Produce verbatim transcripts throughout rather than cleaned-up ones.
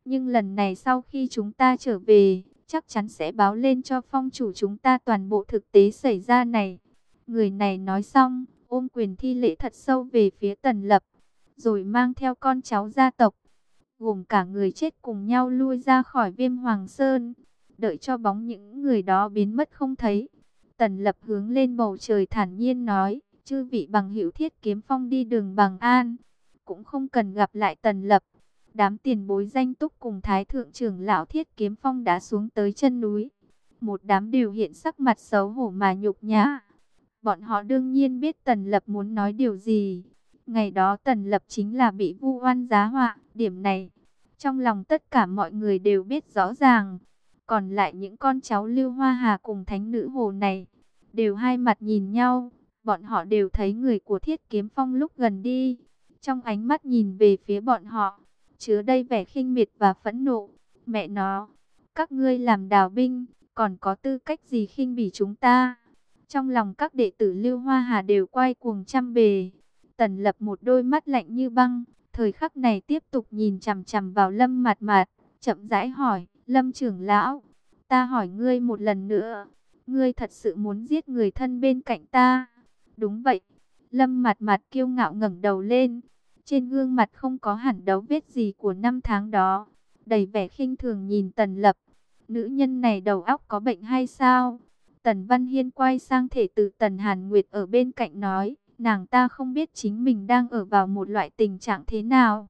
Nhưng lần này sau khi chúng ta trở về, chắc chắn sẽ báo lên cho phong chủ chúng ta toàn bộ thực tế xảy ra này. Người này nói xong, ôm quyền thi lễ thật sâu về phía Tần Lập, rồi mang theo con cháu gia tộc, gồm cả người chết cùng nhau lui ra khỏi Viêm Hoàng Sơn, đợi cho bóng những người đó biến mất không thấy. Tần Lập hướng lên bầu trời thản nhiên nói, chư vị bằng hữu Thiết Kiếm Phong đi đường bằng an, cũng không cần gặp lại Tần Lập. Đám tiền bối danh túc cùng Thái Thượng trưởng lão Thiết Kiếm Phong đã xuống tới chân núi. Một đám đều hiện sắc mặt xấu hổ mà nhục nhã. Bọn họ đương nhiên biết Tần Lập muốn nói điều gì. Ngày đó Tần Lập chính là bị vu oan giá họa. Điểm này, trong lòng tất cả mọi người đều biết rõ ràng. Còn lại những con cháu Lưu Hoa Hà cùng Thánh Nữ Hồ này, đều hai mặt nhìn nhau. Bọn họ đều thấy người của Thiết Kiếm Phong lúc gần đi. Trong ánh mắt nhìn về phía bọn họ, chứa đầy vẻ khinh miệt và phẫn nộ. Mẹ nó, các ngươi làm đào binh, còn có tư cách gì khinh bỉ chúng ta? Trong lòng các đệ tử Lưu Hoa Hà đều quay cuồng trăm bề. Tần Lập một đôi mắt lạnh như băng, thời khắc này tiếp tục nhìn chằm chằm vào Lâm Mạt Mạt, chậm rãi hỏi, Lâm trưởng lão, ta hỏi ngươi một lần nữa, ngươi thật sự muốn giết người thân bên cạnh ta? Đúng vậy. Lâm Mạt Mạt kiêu ngạo ngẩng đầu lên, trên gương mặt không có hẳn dấu vết gì của năm tháng đó, đầy vẻ khinh thường nhìn Tần Lập. Nữ nhân này đầu óc có bệnh hay sao? Tần Văn Hiên quay sang thể tử Tần Hàn Nguyệt ở bên cạnh nói, nàng ta không biết chính mình đang ở vào một loại tình trạng thế nào.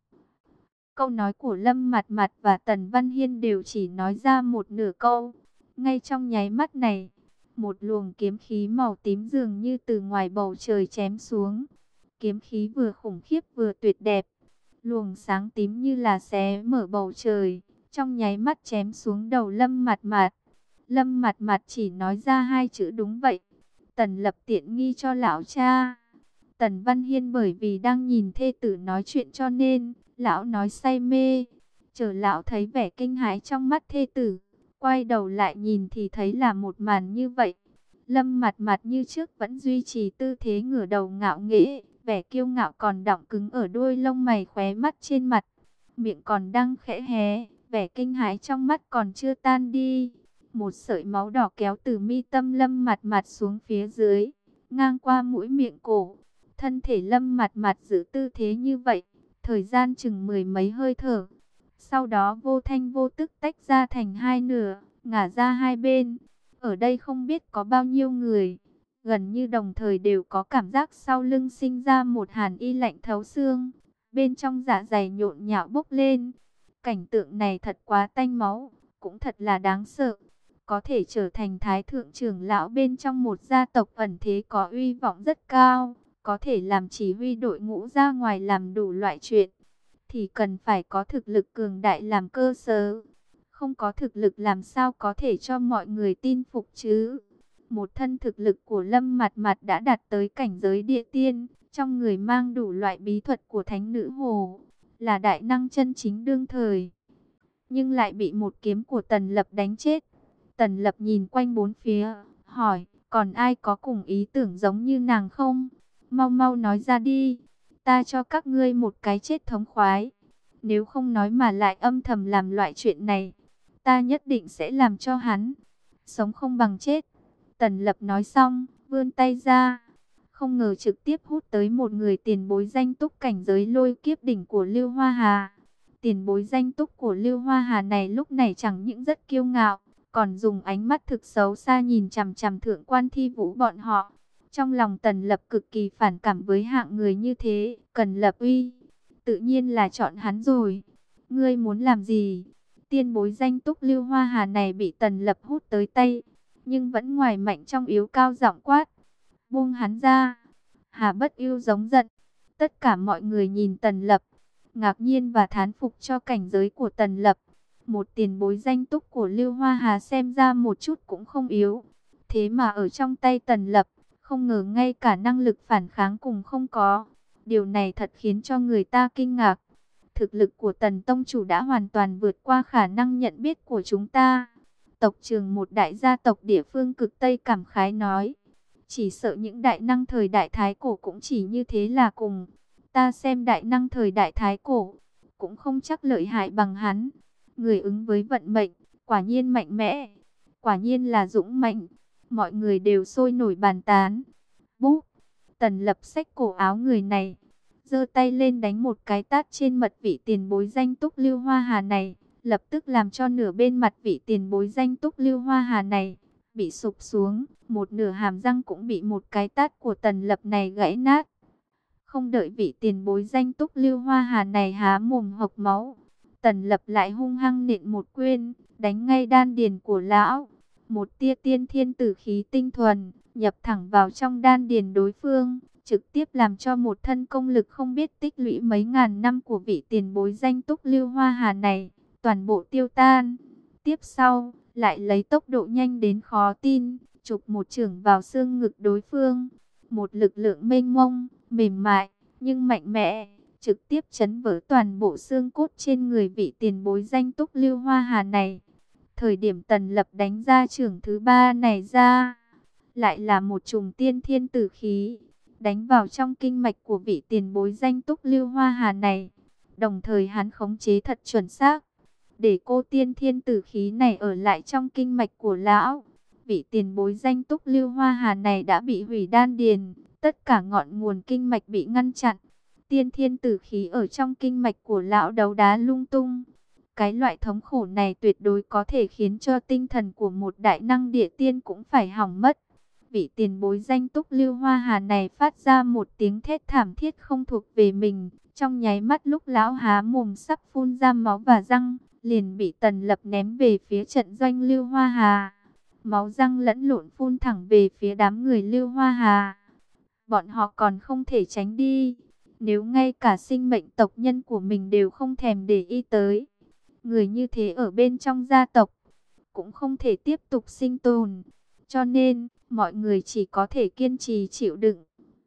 Câu nói của Lâm Mạt Mạt và Tần Văn Hiên đều chỉ nói ra một nửa câu. Ngay trong nháy mắt này, một luồng kiếm khí màu tím dường như từ ngoài bầu trời chém xuống. Kiếm khí vừa khủng khiếp vừa tuyệt đẹp. Luồng sáng tím như là xé mở bầu trời, trong nháy mắt chém xuống đầu Lâm Mạt Mạt. Lâm Mạt Mạt chỉ nói ra hai chữ đúng vậy. Tần Lập tiện nghi cho lão cha. Tần Văn Hiên bởi vì đang nhìn thê tử nói chuyện cho nên lão nói say mê. Chờ lão thấy vẻ kinh hãi trong mắt thê tử, quay đầu lại nhìn thì thấy là một màn như vậy. Lâm Mạt Mạt như trước vẫn duy trì tư thế ngửa đầu ngạo nghễ, vẻ kiêu ngạo còn đọng cứng ở đuôi lông mày khóe mắt trên mặt, miệng còn đang khẽ hé, vẻ kinh hãi trong mắt còn chưa tan đi. Một sợi máu đỏ kéo từ mi tâm Lâm Mạt Mạt xuống phía dưới, ngang qua mũi miệng cổ. Thân thể Lâm Mạt Mạt giữ tư thế như vậy, thời gian chừng mười mấy hơi thở. Sau đó vô thanh vô tức tách ra thành hai nửa, ngả ra hai bên. Ở đây không biết có bao nhiêu người, gần như đồng thời đều có cảm giác sau lưng sinh ra một hàn ý lạnh thấu xương. Bên trong dạ dày nhộn nhạo bốc lên. Cảnh tượng này thật quá tanh máu, cũng thật là đáng sợ. Có thể trở thành thái thượng trưởng lão bên trong một gia tộc ẩn thế có uy vọng rất cao, có thể làm chỉ huy đội ngũ ra ngoài làm đủ loại chuyện, thì cần phải có thực lực cường đại làm cơ sở. Không có thực lực làm sao có thể cho mọi người tin phục chứ? Một thân thực lực của Lâm Mạt Mạt đã đạt tới cảnh giới địa tiên, trong người mang đủ loại bí thuật của Thánh Nữ Hồ, là đại năng chân chính đương thời. Nhưng lại bị một kiếm của Tần Lập đánh chết. Tần Lập nhìn quanh bốn phía, hỏi, còn ai có cùng ý tưởng giống như nàng không? Mau mau nói ra đi, ta cho các ngươi một cái chết thống khoái. Nếu không nói mà lại âm thầm làm loại chuyện này, ta nhất định sẽ làm cho hắn sống không bằng chết. Tần Lập nói xong, vươn tay ra, không ngờ trực tiếp hút tới một người tiền bối danh túc cảnh giới lôi kiếp đỉnh của Lưu Hoa Hà. Tiền bối danh túc của Lưu Hoa Hà này lúc này chẳng những rất kiêu ngạo, còn dùng ánh mắt thực xấu xa nhìn chằm chằm Thượng Quan Thi Vũ bọn họ. Trong lòng Tần Lập cực kỳ phản cảm với hạng người như thế. Cần Lập uy, tự nhiên là chọn hắn rồi. Ngươi muốn làm gì? Tiên bối danh túc Lưu Hoa Hà này bị Tần Lập hút tới tay, nhưng vẫn ngoài mạnh trong yếu, cao giọng quát, buông hắn ra. Hà Bất Ưu giống giận. Tất cả mọi người nhìn Tần Lập, ngạc nhiên và thán phục cho cảnh giới của Tần Lập. Một tiền bối danh túc của Lưu Hoa Hà xem ra một chút cũng không yếu, thế mà ở trong tay Tần Lập, không ngờ ngay cả năng lực phản kháng cùng không có. Điều này thật khiến cho người ta kinh ngạc. Thực lực của Tần Tông Chủ đã hoàn toàn vượt qua khả năng nhận biết của chúng ta. Tộc trưởng một đại gia tộc địa phương cực Tây cảm khái nói, chỉ sợ những đại năng thời đại Thái Cổ cũng chỉ như thế là cùng. Ta xem đại năng thời đại Thái Cổ cũng không chắc lợi hại bằng hắn. Người ứng với vận mệnh, quả nhiên mạnh mẽ, quả nhiên là dũng mãnh. Mọi người đều sôi nổi bàn tán. Búp, Tần Lập xách cổ áo người này, giơ tay lên đánh một cái tát trên mặt vị tiền bối danh túc Lưu Hoa Hà này, lập tức làm cho nửa bên mặt vị tiền bối danh túc Lưu Hoa Hà này bị sụp xuống, một nửa hàm răng cũng bị một cái tát của Tần Lập này gãy nát. Không đợi vị tiền bối danh túc Lưu Hoa Hà này há mồm hộc máu, Tần Lập lại hung hăng nện một quyền, đánh ngay đan điền của lão. Một tia tiên thiên tử khí tinh thuần, nhập thẳng vào trong đan điền đối phương, trực tiếp làm cho một thân công lực không biết tích lũy mấy ngàn năm của vị tiền bối danh túc Lưu Hoa Hà này, toàn bộ tiêu tan. Tiếp sau, lại lấy tốc độ nhanh đến khó tin, chụp một chưởng vào xương ngực đối phương. Một lực lượng mênh mông, mềm mại, nhưng mạnh mẽ, trực tiếp chấn vỡ toàn bộ xương cốt trên người vị tiền bối danh túc Lưu Hoa Hà này. Thời điểm Tần Lập đánh ra chưởng thứ ba này ra, lại là một chùm tiên thiên tử khí, đánh vào trong kinh mạch của vị tiền bối danh túc Lưu Hoa Hà này. Đồng thời hắn khống chế thật chuẩn xác, để cô tiên thiên tử khí này ở lại trong kinh mạch của lão. Vị tiền bối danh túc Lưu Hoa Hà này đã bị hủy đan điền, tất cả ngọn nguồn kinh mạch bị ngăn chặn. Tiên thiên tử khí ở trong kinh mạch của lão đấu đá lung tung. Cái loại thống khổ này tuyệt đối có thể khiến cho tinh thần của một đại năng địa tiên cũng phải hỏng mất. Vị tiền bối danh túc Lưu Hoa Hà này phát ra một tiếng thét thảm thiết không thuộc về mình. Trong nháy mắt lúc lão há mồm sắp phun ra máu và răng, liền bị Tần Lập ném về phía trận doanh Lưu Hoa Hà. Máu răng lẫn lộn phun thẳng về phía đám người Lưu Hoa Hà. Bọn họ còn không thể tránh đi. Nếu ngay cả sinh mệnh tộc nhân của mình đều không thèm để ý tới, người như thế ở bên trong gia tộc cũng không thể tiếp tục sinh tồn. Cho nên, mọi người chỉ có thể kiên trì chịu đựng.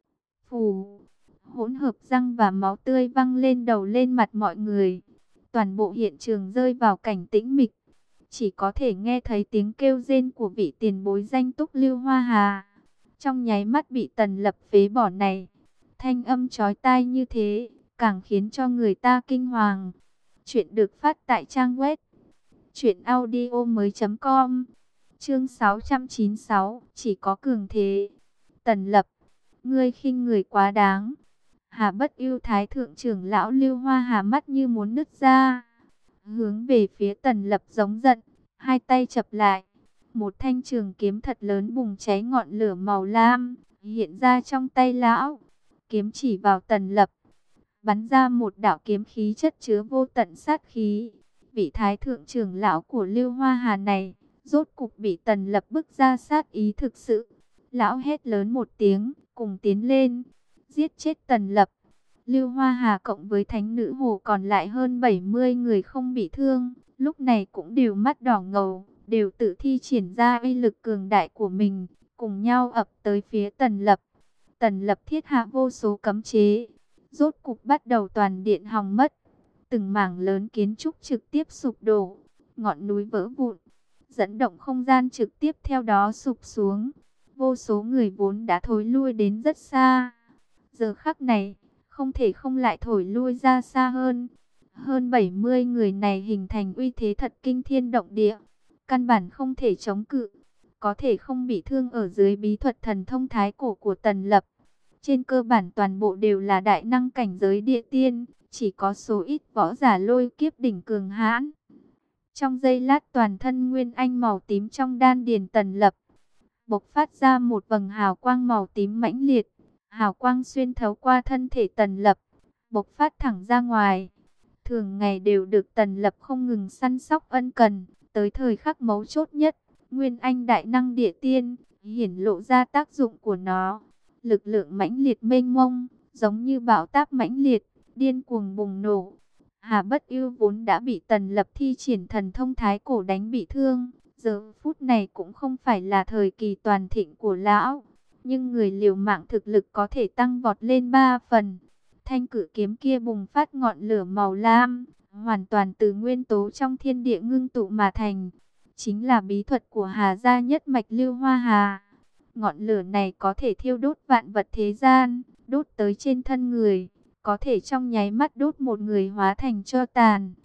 Phù, hỗn hợp răng và máu tươi văng lên đầu lên mặt mọi người. Toàn bộ hiện trường rơi vào cảnh tĩnh mịch. Chỉ có thể nghe thấy tiếng kêu rên của vị tiền bối danh túc Lưu Hoa Hà. Trong nháy mắt bị Tần Lập phế bỏ này, thanh âm chói tai như thế, càng khiến cho người ta kinh hoàng. Chuyện được phát tại trang web truyện audio mới chấm com. Chương sáu trăm chín mươi sáu, chỉ có cường thế. Tần Lập, ngươi khinh người quá đáng. Hà Bất Ưu Thái thượng trưởng lão Lưu Hoa Hà mắt như muốn nứt ra, hướng về phía Tần Lập giống giận, hai tay chập lại, một thanh trường kiếm thật lớn bùng cháy ngọn lửa màu lam hiện ra trong tay lão. Kiếm chỉ vào Tần Lập, bắn ra một đạo kiếm khí chất chứa vô tận sát khí. Vị thái thượng trưởng lão của Lưu Hoa Hà này rốt cục bị Tần Lập bức ra sát ý thực sự. Lão hét lớn một tiếng, cùng tiến lên, giết chết Tần Lập. Lưu Hoa Hà cộng với thánh nữ hồ còn lại hơn bảy mươi người không bị thương, lúc này cũng đều mắt đỏ ngầu, đều tự thi triển ra uy lực cường đại của mình, cùng nhau ập tới phía Tần Lập. Tần Lập thiết hạ vô số cấm chế, rốt cục bắt đầu toàn điện hòng mất. Từng mảng lớn kiến trúc trực tiếp sụp đổ, ngọn núi vỡ vụn, dẫn động không gian trực tiếp theo đó sụp xuống. Vô số người vốn đã thối lui đến rất xa, giờ khắc này không thể không lại thổi lui ra xa hơn. Hơn bảy mươi người này hình thành uy thế thật kinh thiên động địa, căn bản không thể chống cự, có thể không bị thương ở dưới bí thuật thần thông thái cổ của Tần Lập. Trên cơ bản toàn bộ đều là đại năng cảnh giới địa tiên, chỉ có số ít võ giả lôi kiếp đỉnh cường hãn. Trong giây lát toàn thân nguyên anh màu tím trong đan điền Tần Lập bộc phát ra một vầng hào quang màu tím mãnh liệt. Hào quang xuyên thấu qua thân thể Tần Lập, bộc phát thẳng ra ngoài. Thường ngày đều được Tần Lập không ngừng săn sóc ân cần, tới thời khắc mấu chốt nhất, nguyên anh đại năng địa tiên hiển lộ ra tác dụng của nó. Lực lượng mãnh liệt mênh mông, giống như bão táp mãnh liệt, điên cuồng bùng nổ. Hà Bất Ưu vốn đã bị Tần Lập thi triển thần thông thái cổ đánh bị thương, giờ phút này cũng không phải là thời kỳ toàn thịnh của lão, nhưng người liều mạng thực lực có thể tăng vọt lên ba phần. Thanh cử kiếm kia bùng phát ngọn lửa màu lam, hoàn toàn từ nguyên tố trong thiên địa ngưng tụ mà thành, chính là bí thuật của Hà gia nhất mạch Lưu Hoa Hà. Ngọn lửa này có thể thiêu đốt vạn vật thế gian, đốt tới trên thân người, có thể trong nháy mắt đốt một người hóa thành tro tàn.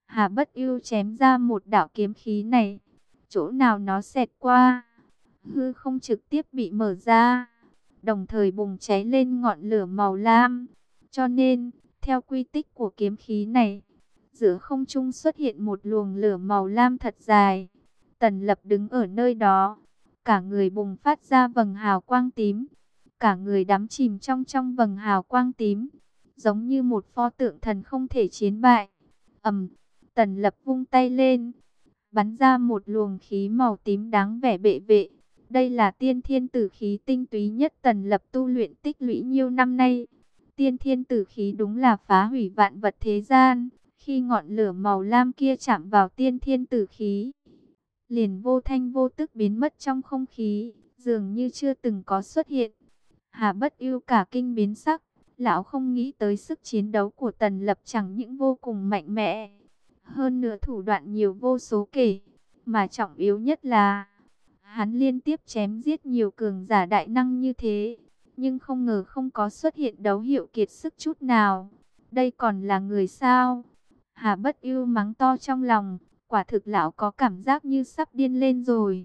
Hà Bất Ưu chém ra một đạo kiếm khí này, chỗ nào nó xẹt qua, hư không trực tiếp bị mở ra, đồng thời bùng cháy lên ngọn lửa màu lam. Cho nên, theo quy tích của kiếm khí này, giữa không trung xuất hiện một luồng lửa màu lam thật dài. Tần Lập đứng ở nơi đó, cả người bùng phát ra vầng hào quang tím, cả người đắm chìm trong trong vầng hào quang tím, giống như một pho tượng thần không thể chiến bại. Ầm, Tần Lập vung tay lên, bắn ra một luồng khí màu tím đáng vẻ bệ vệ. Đây là tiên thiên tử khí tinh túy nhất Tần Lập tu luyện tích lũy nhiều năm nay. Tiên thiên tử khí đúng là phá hủy vạn vật thế gian. Khi ngọn lửa màu lam kia chạm vào tiên thiên tử khí, liền vô thanh vô tức biến mất trong không khí, dường như chưa từng có xuất hiện. Hà Bất Ưu cả kinh biến sắc, lão không nghĩ tới sức chiến đấu của Tần Lập chẳng những vô cùng mạnh mẽ, hơn nữa thủ đoạn nhiều vô số kể, mà trọng yếu nhất là hắn liên tiếp chém giết nhiều cường giả đại năng như thế, nhưng không ngờ không có xuất hiện dấu hiệu kiệt sức chút nào. Đây còn là người sao? Hà Bất Ưu mắng to trong lòng, quả thực lão có cảm giác như sắp điên lên rồi.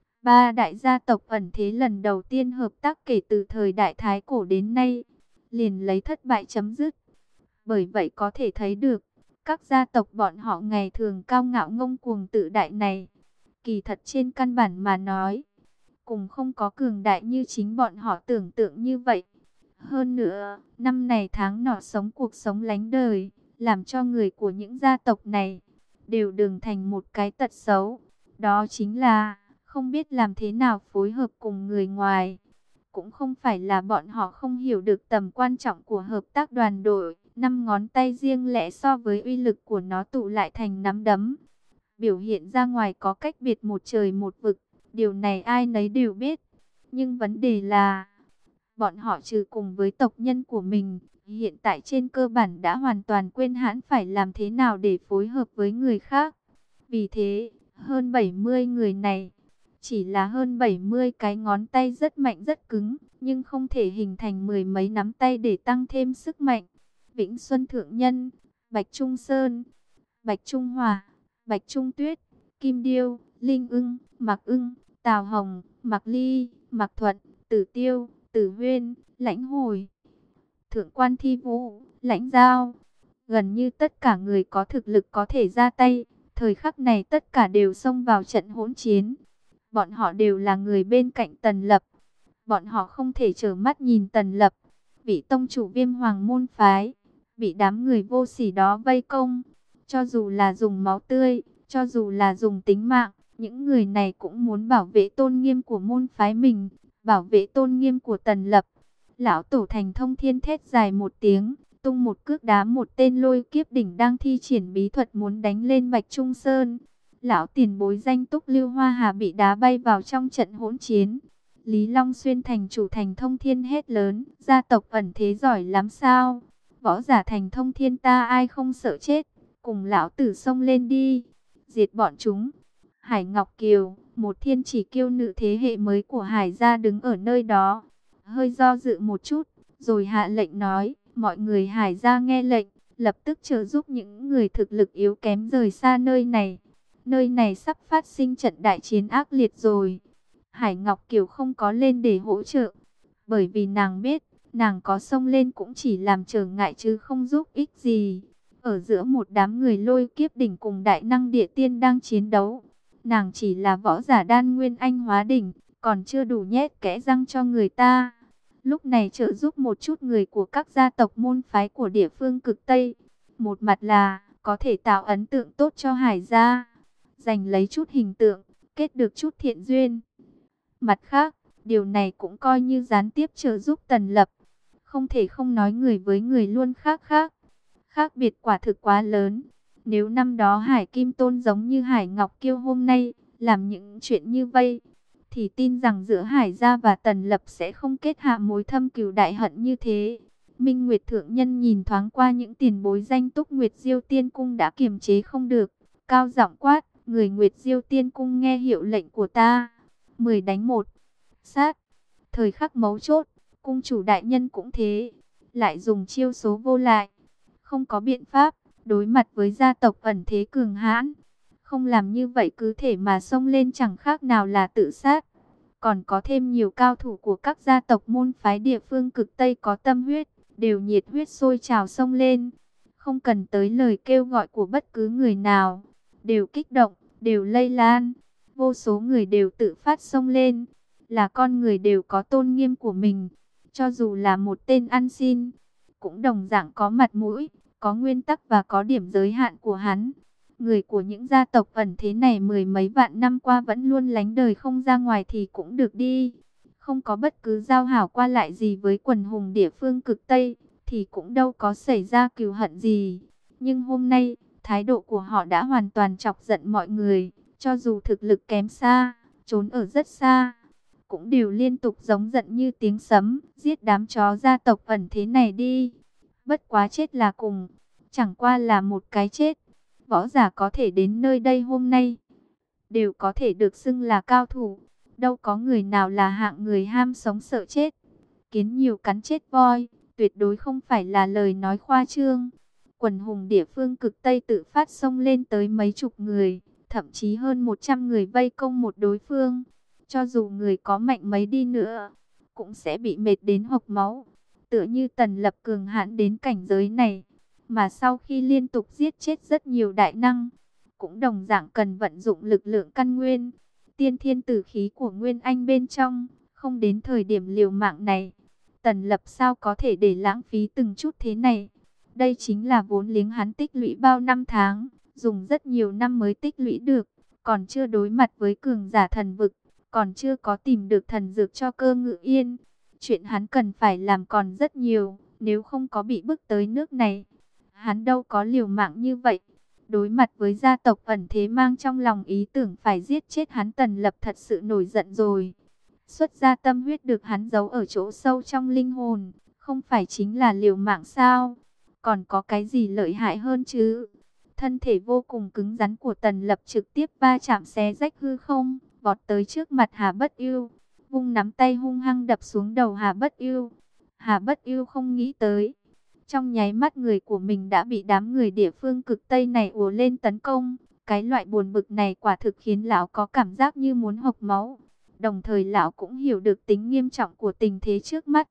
Ba đại gia tộc ẩn thế lần đầu tiên hợp tác kể từ thời đại Thái Cổ đến nay, liền lấy thất bại chấm dứt. Bởi vậy có thể thấy được, các gia tộc bọn họ ngày thường cao ngạo ngông cuồng tự đại này, kỳ thật trên căn bản mà nói, cùng không có cường đại như chính bọn họ tưởng tượng như vậy. Hơn nữa, năm này tháng nọ sống cuộc sống lánh đời, làm cho người của những gia tộc này đều đường thành một cái tật xấu. Đó chính là không biết làm thế nào phối hợp cùng người ngoài. Cũng không phải là bọn họ không hiểu được tầm quan trọng của hợp tác đoàn đội. Năm ngón tay riêng lẻ so với uy lực của nó tụ lại thành nắm đấm, biểu hiện ra ngoài có cách biệt một trời một vực. Điều này ai nấy đều biết. Nhưng vấn đề là, bọn họ trừ cùng với tộc nhân của mình, hiện tại trên cơ bản đã hoàn toàn quên hãn phải làm thế nào để phối hợp với người khác. Vì thế, hơn bảy mươi người này, chỉ là hơn bảy mươi cái ngón tay rất mạnh rất cứng, nhưng không thể hình thành mười mấy nắm tay để tăng thêm sức mạnh. Vĩnh Xuân Thượng Nhân, Bạch Trung Sơn, Bạch Trung Hòa, Bạch Trung Tuyết, Kim Điêu, Linh Ưng, Mạc Ưng, Tào Hồng, Mạc Ly, Mạc Thuận, Tử Tiêu, Tử Huyên, Lãnh Hồi, Thượng Quan Thi Vũ, Lãnh Giao. Gần như tất cả người có thực lực có thể ra tay, thời khắc này tất cả đều xông vào trận hỗn chiến. Bọn họ đều là người bên cạnh Tần Lập. Bọn họ không thể trơ mắt nhìn Tần Lập, vị tông chủ Viêm Hoàng môn phái, bị đám người vô sỉ đó vây công. Cho dù là dùng máu tươi, cho dù là dùng tính mạng, những người này cũng muốn bảo vệ tôn nghiêm của môn phái mình, bảo vệ tôn nghiêm của Tần Lập. Lão tổ Thành Thông Thiên thét dài một tiếng, tung một cước đá một tên lôi kiếp đỉnh đang thi triển bí thuật muốn đánh lên Bạch Trung Sơn. Lão tiền bối danh túc Lưu Hoa Hà bị đá bay vào trong trận hỗn chiến. Lý Long Xuyên thành chủ Thành Thông Thiên hét lớn, gia tộc ẩn thế giỏi lắm sao? Võ giả Thành Thông Thiên ta ai không sợ chết, cùng lão tử xông lên đi, diệt bọn chúng. Hải Ngọc Kiều, một thiên chỉ kiêu nữ thế hệ mới của Hải gia đứng ở nơi đó, hơi do dự một chút, rồi hạ lệnh nói, mọi người Hải gia nghe lệnh, lập tức trợ giúp những người thực lực yếu kém rời xa nơi này. Nơi này sắp phát sinh trận đại chiến ác liệt rồi. Hải Ngọc Kiều không có lên để hỗ trợ, bởi vì nàng biết, nàng có xông lên cũng chỉ làm trở ngại chứ không giúp ích gì. Ở giữa một đám người lôi kiếp đỉnh cùng đại năng địa tiên đang chiến đấu, nàng chỉ là võ giả đan nguyên anh hóa đỉnh, còn chưa đủ nhét kẽ răng cho người ta. Lúc này trợ giúp một chút người của các gia tộc môn phái của địa phương cực Tây, một mặt là có thể tạo ấn tượng tốt cho Hải gia, giành lấy chút hình tượng, kết được chút thiện duyên. Mặt khác, điều này cũng coi như gián tiếp trợ giúp Tần Lập. Không thể không nói người với người luôn khác khác. Khác biệt quả thực quá lớn. Nếu năm đó Hải Kim Tôn giống như Hải Ngọc Kiêu hôm nay, làm những chuyện như vậy, thì tin rằng giữa Hải gia và Tần Lập sẽ không kết hạ mối thâm cừu đại hận như thế. Minh Nguyệt Thượng Nhân nhìn thoáng qua những tiền bối danh túc Nguyệt Diêu Tiên Cung đã kiềm chế không được, cao giọng quát, người Nguyệt Diêu Tiên Cung nghe hiệu lệnh của ta. Mười đánh một. Sát. Thời khắc mấu chốt, cung chủ đại nhân cũng thế, lại dùng chiêu số vô lại. Không có biện pháp, đối mặt với gia tộc ẩn thế cường hãn. Không làm như vậy cứ thể mà xông lên chẳng khác nào là tự sát. Còn có thêm nhiều cao thủ của các gia tộc môn phái địa phương cực Tây có tâm huyết, đều nhiệt huyết sôi trào xông lên. Không cần tới lời kêu gọi của bất cứ người nào, đều kích động, đều lây lan. Vô số người đều tự phát xông lên, là con người đều có tôn nghiêm của mình. Cho dù là một tên ăn xin, cũng đồng dạng có mặt mũi, có nguyên tắc và có điểm giới hạn của hắn. Người của những gia tộc ẩn thế này mười mấy vạn năm qua vẫn luôn lánh đời không ra ngoài thì cũng được đi. Không có bất cứ giao hảo qua lại gì với quần hùng địa phương cực Tây, thì cũng đâu có xảy ra cừu hận gì. Nhưng hôm nay, thái độ của họ đã hoàn toàn chọc giận mọi người, cho dù thực lực kém xa, trốn ở rất xa, cũng đều liên tục giống giận như tiếng sấm, giết đám chó gia tộc ẩn thế này đi. Bất quá chết là cùng, chẳng qua là một cái chết. Võ giả có thể đến nơi đây hôm nay, đều có thể được xưng là cao thủ. Đâu có người nào là hạng người ham sống sợ chết. Kiến nhiều cắn chết voi, tuyệt đối không phải là lời nói khoa trương. Quần hùng địa phương cực Tây tự phát xông lên tới mấy chục người, thậm chí hơn một trăm người vây công một đối phương. Cho dù người có mạnh mấy đi nữa, cũng sẽ bị mệt đến hộc máu. Tựa như Tần Lập cường hãn đến cảnh giới này, mà sau khi liên tục giết chết rất nhiều đại năng, cũng đồng dạng cần vận dụng lực lượng căn nguyên, tiên thiên tử khí của Nguyên Anh bên trong. Không đến thời điểm liều mạng này, Tần Lập sao có thể để lãng phí từng chút thế này. Đây chính là vốn liếng hắn tích lũy bao năm tháng, dùng rất nhiều năm mới tích lũy được, còn chưa đối mặt với cường giả thần vực, còn chưa có tìm được thần dược cho Cơ Ngự Yên. Chuyện hắn cần phải làm còn rất nhiều, nếu không có bị bức tới nước này, hắn đâu có liều mạng như vậy. Đối mặt với gia tộc ẩn thế mang trong lòng ý tưởng phải giết chết hắn, Tần Lập thật sự nổi giận rồi. Xuất ra tâm huyết được hắn giấu ở chỗ sâu trong linh hồn, không phải chính là liều mạng sao? Còn có cái gì lợi hại hơn chứ? Thân thể vô cùng cứng rắn của Tần Lập trực tiếp va chạm xé rách hư không, vọt tới trước mặt Hà Bất Ưu, vung nắm tay hung hăng đập xuống đầu Hà Bất Ưu. Hà Bất Ưu không nghĩ tới, trong nháy mắt người của mình đã bị đám người địa phương cực Tây này ùa lên tấn công. Cái loại buồn bực này quả thực khiến lão có cảm giác như muốn hộc máu. Đồng thời lão cũng hiểu được tính nghiêm trọng của tình thế trước mắt.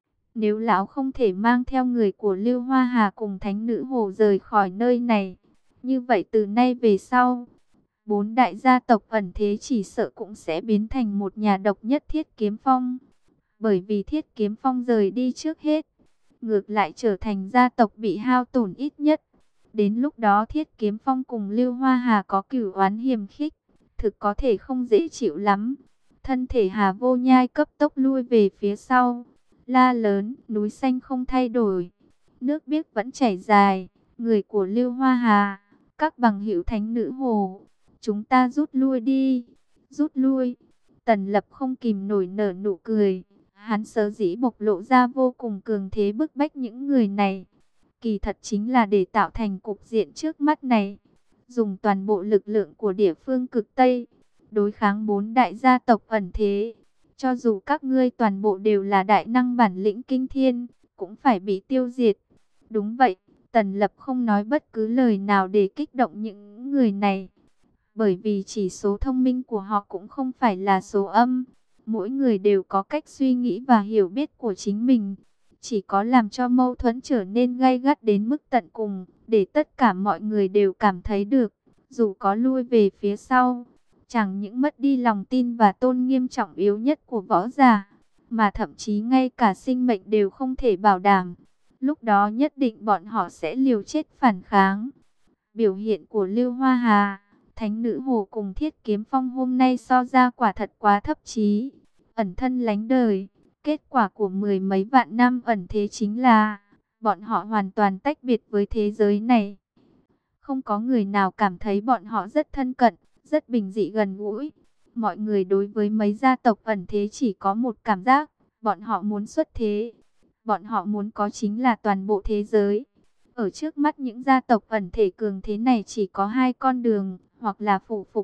Nếu lão không thể mang theo người của Lưu Hoa Hà cùng Thánh Nữ Hồ rời khỏi nơi này, như vậy từ nay về sau, bốn đại gia tộc ẩn thế chỉ sợ cũng sẽ biến thành một nhà độc nhất Thiết Kiếm Phong. Bởi vì Thiết Kiếm Phong rời đi trước hết, ngược lại trở thành gia tộc bị hao tổn ít nhất. Đến lúc đó Thiết Kiếm Phong cùng Lưu Hoa Hà có cửu oán hiềm khích, thực có thể không dễ chịu lắm. Thân thể Hà Vô Nhai cấp tốc lui về phía sau, la lớn, núi xanh không thay đổi, nước biếc vẫn chảy dài. Người của Lưu Hoa Hà, các bằng hữu Thánh Nữ Hồ, chúng ta rút lui đi, rút lui. Tần Lập không kìm nổi nở nụ cười. Hắn sở dĩ bộc lộ ra vô cùng cường thế bức bách những người này, kỳ thật chính là để tạo thành cục diện trước mắt này. Dùng toàn bộ lực lượng của địa phương cực Tây, đối kháng bốn đại gia tộc ẩn thế. Cho dù các ngươi toàn bộ đều là đại năng bản lĩnh kinh thiên, cũng phải bị tiêu diệt. Đúng vậy, Tần Lập không nói bất cứ lời nào để kích động những người này. Bởi vì chỉ số thông minh của họ cũng không phải là số âm. Mỗi người đều có cách suy nghĩ và hiểu biết của chính mình. Chỉ có làm cho mâu thuẫn trở nên gay gắt đến mức tận cùng, để tất cả mọi người đều cảm thấy được, dù có lui về phía sau, chẳng những mất đi lòng tin và tôn nghiêm trọng yếu nhất của võ giả, mà thậm chí ngay cả sinh mệnh đều không thể bảo đảm. Lúc đó nhất định bọn họ sẽ liều chết phản kháng. Biểu hiện của Lưu Hoa Hà, Thánh Nữ Hồ cùng Thiết Kiếm Phong hôm nay so ra quả thật quá thấp chí. Ẩn thân lánh đời, kết quả của mười mấy vạn năm ẩn thế chính là bọn họ hoàn toàn tách biệt với thế giới này. Không có người nào cảm thấy bọn họ rất thân cận, rất bình dị gần gũi. Mọi người đối với mấy gia tộc ẩn thế chỉ có một cảm giác, bọn họ muốn xuất thế. Bọn họ muốn có chính là toàn bộ thế giới. Ở trước mắt những gia tộc ẩn thể cường thế này chỉ có hai con đường, hoặc là phủ phục.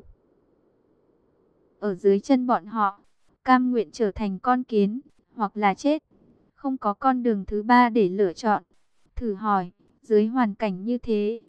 Ở dưới chân bọn họ, cam nguyện trở thành con kiến, hoặc là chết. Không có con đường thứ ba để lựa chọn. Thử hỏi, dưới hoàn cảnh như thế,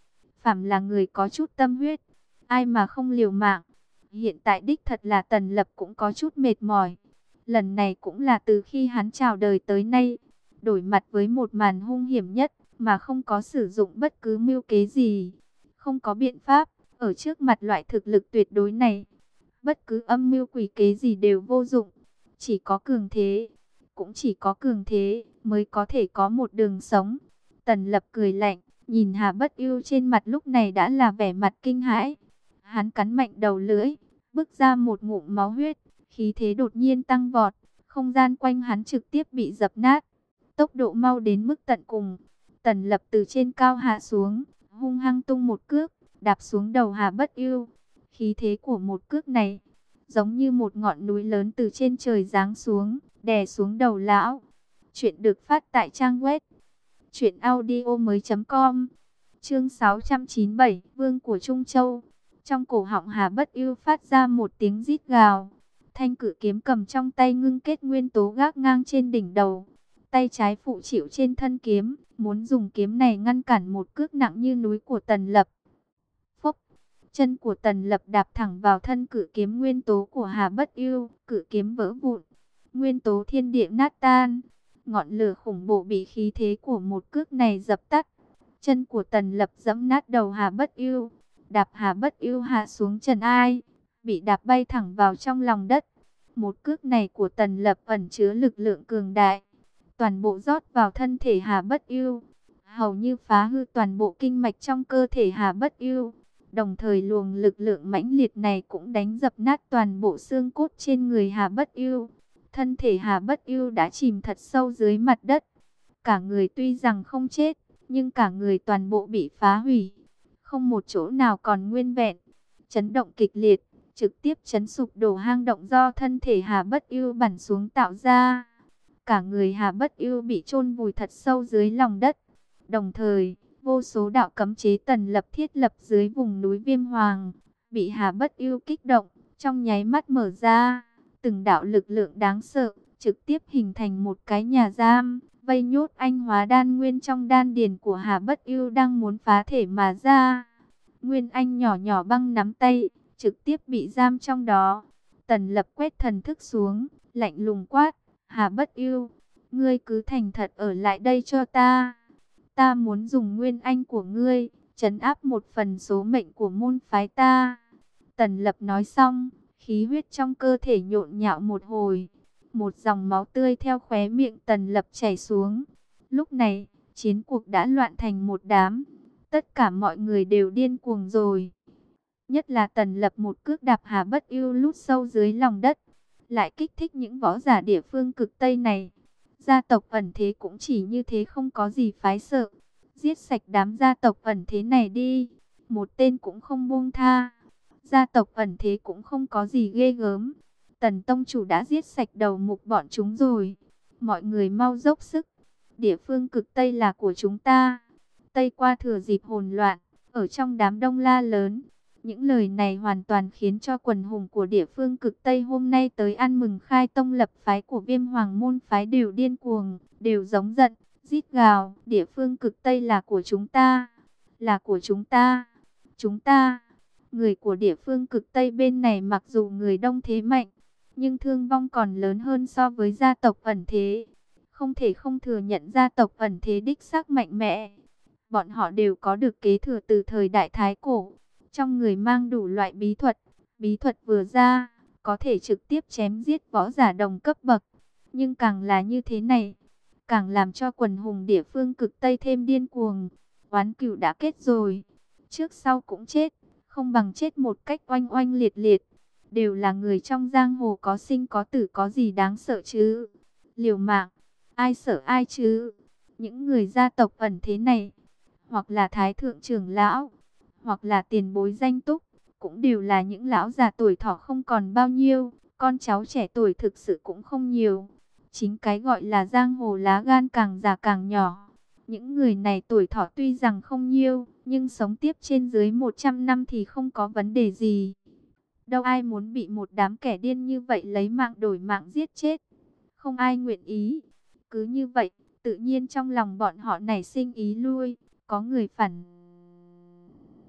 phàm là người có chút tâm huyết, ai mà không liều mạng. Hiện tại đích thật là Tần Lập cũng có chút mệt mỏi. Lần này cũng là từ khi hắn chào đời tới nay, đổi mặt với một màn hung hiểm nhất, mà không có sử dụng bất cứ mưu kế gì. Không có biện pháp, ở trước mặt loại thực lực tuyệt đối này, bất cứ âm mưu quỷ kế gì đều vô dụng. Chỉ có cường thế, cũng chỉ có cường thế, mới có thể có một đường sống. Tần Lập cười lạnh, nhìn Hà Bất Ưu trên mặt lúc này đã là vẻ mặt kinh hãi. Hắn cắn mạnh đầu lưỡi, bức ra một ngụm máu huyết, khí thế đột nhiên tăng vọt, không gian quanh hắn trực tiếp bị dập nát. Tốc độ mau đến mức tận cùng. Tần Lập từ trên cao hạ xuống, hung hăng tung một cước, đạp xuống đầu Hà Bất Ưu. Khí thế của một cước này, giống như một ngọn núi lớn từ trên trời giáng xuống, đè xuống đầu lão. Chuyện được phát tại trang web truyện audio mới chấm com. Chương sáu trăm chín mươi bảy, Vương của Trung Châu. Trong cổ họng Hà Bất Ưu phát ra một tiếng rít gào. Thanh cử kiếm cầm trong tay ngưng kết nguyên tố gác ngang trên đỉnh đầu. Tay trái phụ chịu trên thân kiếm, muốn dùng kiếm này ngăn cản một cước nặng như núi của Tần Lập. Phốc, chân của Tần Lập đạp thẳng vào thân cử kiếm nguyên tố của Hà Bất Ưu, cử kiếm vỡ vụn, nguyên tố thiên địa nát tan. Ngọn lửa khủng bố bị khí thế của một cước này dập tắt. Chân của Tần Lập giẫm nát đầu Hà Bất Ưu, đạp Hà Bất Ưu hạ xuống trần ai, bị đạp bay thẳng vào trong lòng đất. Một cước này của Tần Lập ẩn chứa lực lượng cường đại, toàn bộ rót vào thân thể Hà Bất Ưu, hầu như phá hư toàn bộ kinh mạch trong cơ thể Hà Bất Ưu. Đồng thời luồng lực lượng mãnh liệt này cũng đánh dập nát toàn bộ xương cốt trên người Hà Bất Ưu. Thân thể Hà Bất Ưu đã chìm thật sâu dưới mặt đất. Cả người tuy rằng không chết, nhưng cả người toàn bộ bị phá hủy, không một chỗ nào còn nguyên vẹn. Chấn động kịch liệt, trực tiếp chấn sụp đổ hang động do thân thể Hà Bất Ưu bắn xuống tạo ra. Cả người Hà Bất Ưu bị chôn vùi thật sâu dưới lòng đất. Đồng thời, vô số đạo cấm chế Tần Lập thiết lập dưới vùng núi Viêm Hoàng bị Hà Bất Ưu kích động, trong nháy mắt mở ra. Từng đạo lực lượng đáng sợ trực tiếp hình thành một cái nhà giam, vây nhốt anh hóa đan nguyên trong đan điền của Hà Bất Ưu đang muốn phá thể mà ra. Nguyên anh nhỏ nhỏ băng nắm tay, trực tiếp bị giam trong đó. Tần Lập quét thần thức xuống, lạnh lùng quát: Hà Bất Ưu, ngươi cứ thành thật ở lại đây cho ta. Ta muốn dùng nguyên anh của ngươi trấn áp một phần số mệnh của môn phái ta. Tần Lập nói xong, khí huyết trong cơ thể nhộn nhạo một hồi, một dòng máu tươi theo khóe miệng Tần Lập chảy xuống. Lúc này, chiến cuộc đã loạn thành một đám, tất cả mọi người đều điên cuồng rồi. Nhất là Tần Lập một cước đạp Hà Bất Ưu lút sâu dưới lòng đất, lại kích thích những võ giả địa phương cực Tây này. Gia tộc ẩn thế cũng chỉ như thế, không có gì phái sợ. Giết sạch đám gia tộc ẩn thế này đi, một tên cũng không buông tha. Gia tộc ẩn thế cũng không có gì ghê gớm. Tần tông chủ đã giết sạch đầu mục bọn chúng rồi. Mọi người mau dốc sức. Địa phương cực Tây là của chúng ta. Tây qua thừa dịp hỗn loạn, ở trong đám đông la lớn. Những lời này hoàn toàn khiến cho quần hùng của địa phương cực Tây hôm nay tới ăn mừng khai tông lập phái của Viêm Hoàng môn phái đều điên cuồng, đều giống giận, rít gào: địa phương cực Tây là của chúng ta, là của chúng ta, chúng ta. Người của địa phương cực Tây bên này mặc dù người đông thế mạnh, nhưng thương vong còn lớn hơn so với gia tộc ẩn thế. Không thể không thừa nhận gia tộc ẩn thế đích xác mạnh mẽ. Bọn họ đều có được kế thừa từ thời đại Thái Cổ. Trong người mang đủ loại bí thuật. Bí thuật vừa ra, có thể trực tiếp chém giết võ giả đồng cấp bậc. Nhưng càng là như thế này, càng làm cho quần hùng địa phương cực Tây thêm điên cuồng. Oán cừu đã kết rồi, trước sau cũng chết, không bằng chết một cách oanh oanh liệt liệt. Đều là người trong giang hồ, có sinh có tử, có gì đáng sợ chứ? Liều mạng, ai sợ ai chứ? Những người gia tộc ẩn thế này, hoặc là thái thượng trưởng lão, hoặc là tiền bối danh túc, cũng đều là những lão già tuổi thọ không còn bao nhiêu, con cháu trẻ tuổi thực sự cũng không nhiều. Chính cái gọi là giang hồ lá gan càng già càng nhỏ. Những người này tuổi thọ tuy rằng không nhiều, nhưng sống tiếp trên dưới một trăm năm thì không có vấn đề gì. Đâu ai muốn bị một đám kẻ điên như vậy lấy mạng đổi mạng giết chết. Không ai nguyện ý. Cứ như vậy, tự nhiên trong lòng bọn họ nảy sinh ý lui, có người phản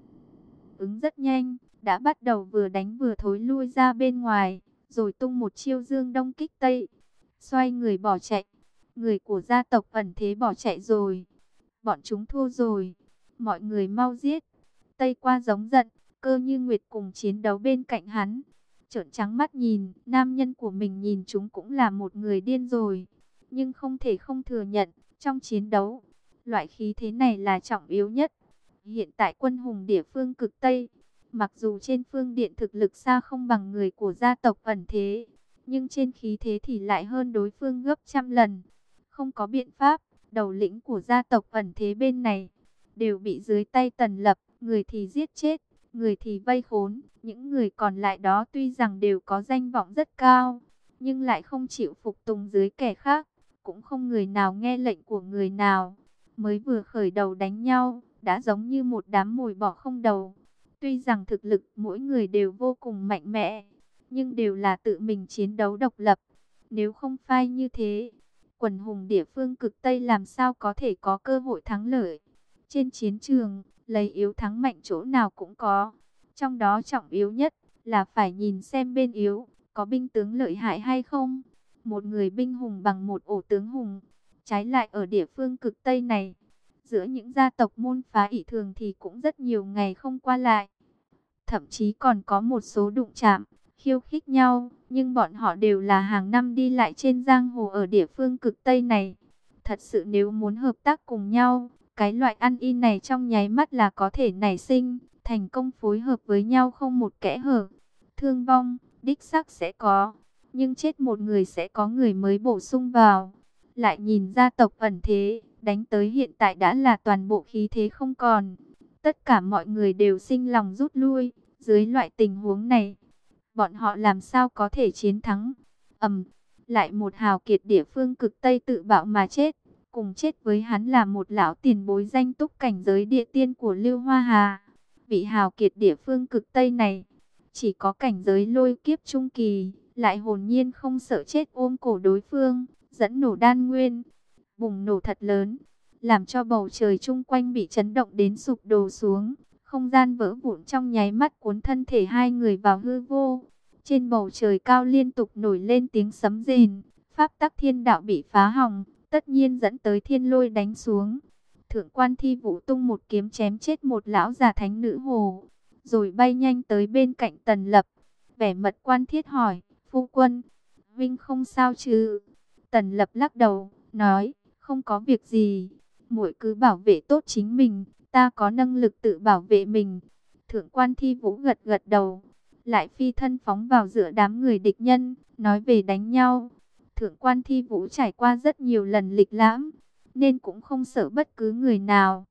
ứng rất nhanh, đã bắt đầu vừa đánh vừa thối lui ra bên ngoài, rồi tung một chiêu dương đông kích tây, xoay người bỏ chạy. Người của gia tộc ẩn thế bỏ chạy rồi, bọn chúng thua rồi, mọi người mau giết. Tây Qua giống giận, Cơ Như Nguyệt cùng chiến đấu bên cạnh hắn, trợn trắng mắt nhìn, nam nhân của mình nhìn chúng cũng là một người điên rồi. Nhưng không thể không thừa nhận, trong chiến đấu, loại khí thế này là trọng yếu nhất. Hiện tại quân hùng địa phương cực Tây, mặc dù trên phương điện thực lực xa không bằng người của gia tộc ẩn thế, nhưng trên khí thế thì lại hơn đối phương gấp trăm lần. Không có biện pháp, đầu lĩnh của gia tộc ẩn thế bên này đều bị dưới tay Tần Lập, người thì giết chết, người thì vây khốn. Những người còn lại đó tuy rằng đều có danh vọng rất cao, nhưng lại không chịu phục tùng dưới kẻ khác, cũng không người nào nghe lệnh của người nào. Mới vừa khởi đầu đánh nhau, đã giống như một đám mồi bỏ không đầu. Tuy rằng thực lực mỗi người đều vô cùng mạnh mẽ, nhưng đều là tự mình chiến đấu độc lập. Nếu không phai như thế, quần hùng địa phương cực Tây làm sao có thể có cơ hội thắng lợi. Trên chiến trường, lấy yếu thắng mạnh chỗ nào cũng có. Trong đó trọng yếu nhất là phải nhìn xem bên yếu có binh tướng lợi hại hay không. Một người binh hùng bằng một ổ tướng hùng. Trái lại ở địa phương cực Tây này, giữa những gia tộc môn phá ỷ thường thì cũng rất nhiều ngày không qua lại. Thậm chí còn có một số đụng chạm, khiêu khích nhau, nhưng bọn họ đều là hàng năm đi lại trên giang hồ ở địa phương cực Tây này. Thật sự nếu muốn hợp tác cùng nhau, cái loại ăn y này trong nháy mắt là có thể nảy sinh, thành công phối hợp với nhau không một kẽ hở. Thương vong, đích xác sẽ có, nhưng chết một người sẽ có người mới bổ sung vào. Lại nhìn gia tộc ẩn thế, đánh tới hiện tại đã là toàn bộ khí thế không còn. Tất cả mọi người đều sinh lòng rút lui, dưới loại tình huống này, bọn họ làm sao có thể chiến thắng. Ầm, lại một hào kiệt địa phương cực Tây tự bạo mà chết. Cùng chết với hắn là một lão tiền bối danh túc cảnh giới địa tiên của Lưu Hoa Hà. Vị hào kiệt địa phương cực Tây này, chỉ có cảnh giới lôi kiếp trung kỳ, lại hồn nhiên không sợ chết ôm cổ đối phương, dẫn nổ đan nguyên. Bùng nổ thật lớn, làm cho bầu trời chung quanh bị chấn động đến sụp đổ xuống. Không gian vỡ vụn trong nháy mắt cuốn thân thể hai người vào hư vô. Trên bầu trời cao liên tục nổi lên tiếng sấm rền, pháp tắc thiên đạo bị phá hỏng, tất nhiên dẫn tới thiên lôi đánh xuống. Thượng quan Thi Vũ tung một kiếm chém chết một lão già thánh nữ hồ, rồi bay nhanh tới bên cạnh Tần Lập. Vẻ mặt quan thiết hỏi, phu quân, Vinh không sao chứ? Tần Lập lắc đầu, nói, không có việc gì, muội cứ bảo vệ tốt chính mình, ta có năng lực tự bảo vệ mình. Thượng quan Thi Vũ gật gật đầu, lại phi thân phóng vào giữa đám người địch nhân, nói về đánh nhau. Thượng quan Thi Vũ trải qua rất nhiều lần lịch lãm, nên cũng không sợ bất cứ người nào.